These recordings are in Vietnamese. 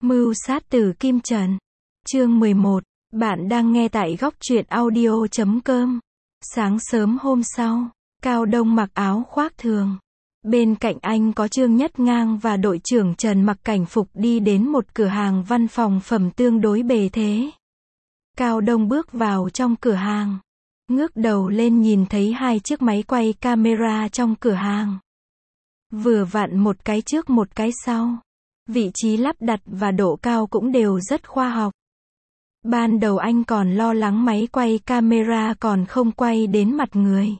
Mưu sát từ Kim Trần. Chương 11. Bạn đang nghe tại góc truyện audio.com. Sáng sớm hôm sau, Cao Đông mặc áo khoác thường. Bên cạnh anh có Trương Nhất Ngang và đội trưởng Trần mặc cảnh phục đi đến một cửa hàng văn phòng phẩm tương đối bề thế. Cao Đông bước vào trong cửa hàng. Ngước đầu lên nhìn thấy hai chiếc máy quay camera trong cửa hàng. Vừa vặn một cái trước một cái sau. Vị trí lắp đặt và độ cao cũng đều rất khoa học. Ban đầu anh còn lo lắng máy quay camera còn không quay đến mặt người.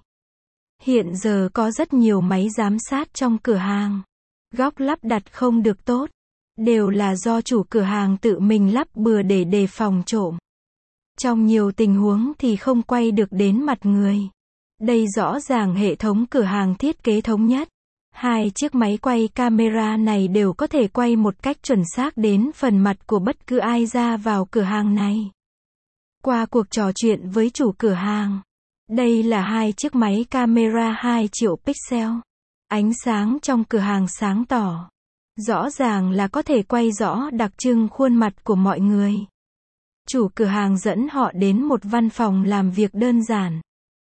Hiện giờ có rất nhiều máy giám sát trong cửa hàng. Góc lắp đặt không được tốt. Đều là do chủ cửa hàng tự mình lắp bừa để đề phòng trộm. Trong nhiều tình huống thì không quay được đến mặt người. Đây rõ ràng hệ thống cửa hàng thiết kế thống nhất. Hai chiếc máy quay camera này đều có thể quay một cách chuẩn xác đến phần mặt của bất cứ ai ra vào cửa hàng này. Qua cuộc trò chuyện với chủ cửa hàng, đây là hai chiếc máy camera 2 triệu pixel. Ánh sáng trong cửa hàng sáng tỏ. Rõ ràng là có thể quay rõ đặc trưng khuôn mặt của mọi người. Chủ cửa hàng dẫn họ đến một văn phòng làm việc đơn giản.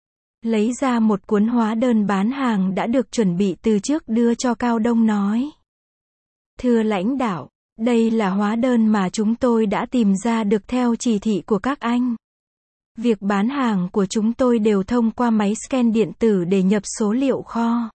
Lấy ra một cuốn hóa đơn bán hàng đã được chuẩn bị từ trước đưa cho Cao Đông nói. Thưa lãnh đạo, đây là hóa đơn mà chúng tôi đã tìm ra được theo chỉ thị của các anh. Việc bán hàng của chúng tôi đều thông qua máy scan điện tử để nhập số liệu kho.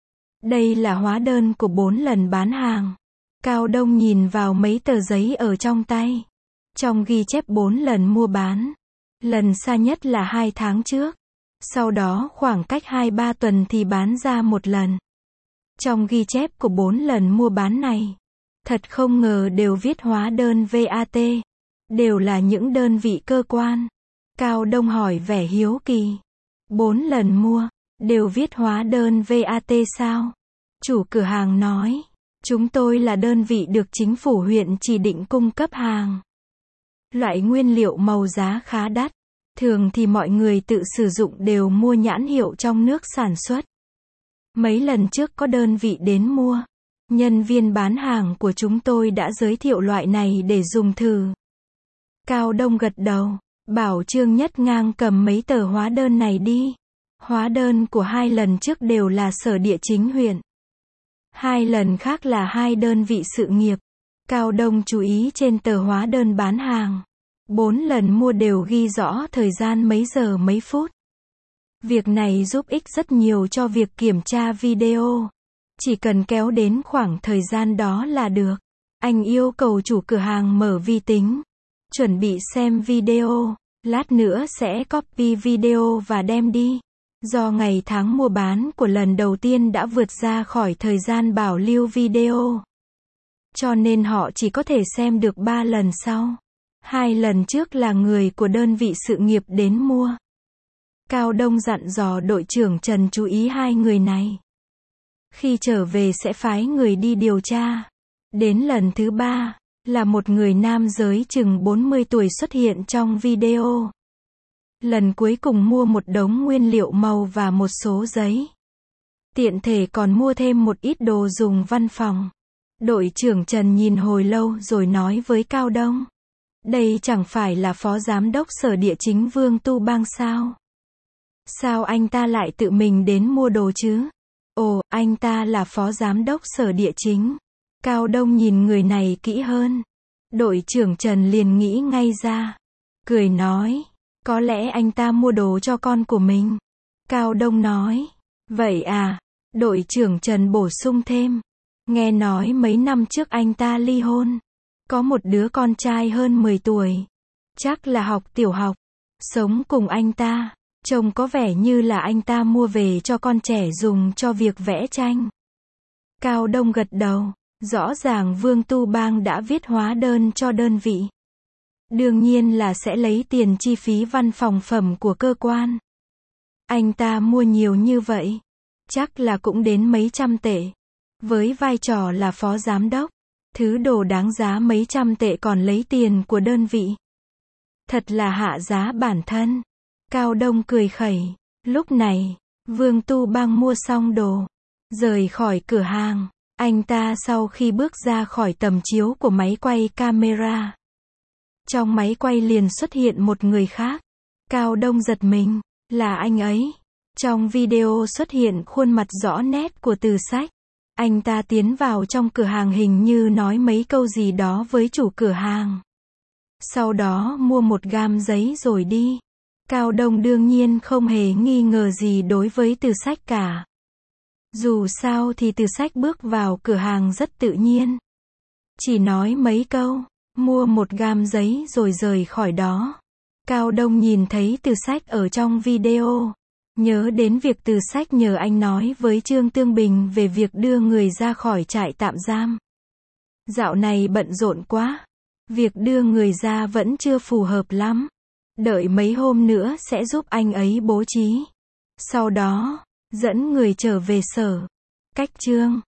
Đây là hóa đơn của 4 lần bán hàng. Cao Đông nhìn vào mấy tờ giấy ở trong tay. Trong ghi chép 4 lần mua bán. Lần xa nhất là 2 tháng trước. Sau đó khoảng cách 2-3 tuần thì bán ra một lần. Trong ghi chép của 4 lần mua bán này, thật không ngờ đều viết hóa đơn VAT. Đều là những đơn vị cơ quan. Cao Đông hỏi vẻ hiếu kỳ. 4 lần mua, đều viết hóa đơn VAT sao? Chủ cửa hàng nói, chúng tôi là đơn vị được chính phủ huyện chỉ định cung cấp hàng. Loại nguyên liệu màu giá khá đắt. Thường thì mọi người tự sử dụng đều mua nhãn hiệu trong nước sản xuất. Mấy lần trước có đơn vị đến mua. Nhân viên bán hàng của chúng tôi đã giới thiệu loại này để dùng thử. Cao Đông gật đầu, bảo Trương Nhất Ngang cầm mấy tờ hóa đơn này đi. Hóa đơn của 2 lần trước đều là sở địa chính huyện. 2 lần khác là 2 đơn vị sự nghiệp. Cao Đông chú ý trên tờ hóa đơn bán hàng. 4 lần mua đều ghi rõ thời gian mấy giờ mấy phút. Việc này giúp ích rất nhiều cho việc kiểm tra video. Chỉ cần kéo đến khoảng thời gian đó là được. Anh yêu cầu chủ cửa hàng mở vi tính. Chuẩn bị xem video. Lát nữa sẽ copy video và đem đi. Do ngày tháng mua bán của lần đầu tiên đã vượt ra khỏi thời gian bảo lưu video. Cho nên họ chỉ có thể xem được 3 lần sau. 2 lần trước là người của đơn vị sự nghiệp đến mua. Cao Đông dặn dò đội trưởng Trần chú ý 2 người này. Khi trở về sẽ phái người đi điều tra. Đến lần thứ 3, là một người nam giới chừng 40 tuổi xuất hiện trong video. Lần cuối cùng mua một đống nguyên liệu màu và một số giấy. Tiện thể còn mua thêm một ít đồ dùng văn phòng. Đội trưởng Trần nhìn hồi lâu rồi nói với Cao Đông. Đây chẳng phải là phó giám đốc sở địa chính Vương Tu Bang sao? Sao anh ta lại tự mình đến mua đồ chứ? Ồ, anh ta là phó giám đốc sở địa chính. Cao Đông nhìn người này kỹ hơn. Đội trưởng Trần liền nghĩ ngay ra. Cười nói, có lẽ anh ta mua đồ cho con của mình. Cao Đông nói, vậy à? Đội trưởng Trần bổ sung thêm. Nghe nói mấy năm trước anh ta ly hôn. Có một đứa con trai hơn 10 tuổi. Chắc là học tiểu học. Sống cùng anh ta. Trông có vẻ như là anh ta mua về cho con trẻ dùng cho việc vẽ tranh. Cao Đông gật đầu. Rõ ràng Vương Tu Bang đã viết hóa đơn cho đơn vị. Đương nhiên là sẽ lấy tiền chi phí văn phòng phẩm của cơ quan. Anh ta mua nhiều như vậy. Chắc là cũng đến mấy trăm tệ. Với vai trò là phó giám đốc. Thứ đồ đáng giá mấy trăm tệ còn lấy tiền của đơn vị. Thật là hạ giá bản thân. Cao Đông cười khẩy. Lúc này, Vương Tu Bang mua xong đồ. Rời khỏi cửa hàng. Anh ta sau khi bước ra khỏi tầm chiếu của máy quay camera, trong máy quay liền xuất hiện một người khác. Cao Đông giật mình, là anh ấy. Trong video xuất hiện khuôn mặt rõ nét của Từ Sách. Anh ta tiến vào trong cửa hàng hình như nói mấy câu gì đó với chủ cửa hàng. Sau đó mua một gam giấy rồi đi. Cao Đông đương nhiên không hề nghi ngờ gì đối với Từ Sách cả. Dù sao thì Từ Sách bước vào cửa hàng rất tự nhiên. Chỉ nói mấy câu, mua một gam giấy rồi rời khỏi đó. Cao Đông nhìn thấy Từ Sách ở trong video. Nhớ đến việc Từ Sách nhờ anh nói với Trương Tương Bình về việc đưa người ra khỏi trại tạm giam. Dạo này bận rộn quá. Việc đưa người ra vẫn chưa phù hợp lắm. Đợi mấy hôm nữa sẽ giúp anh ấy bố trí. Sau đó, dẫn người trở về sở. Cách chương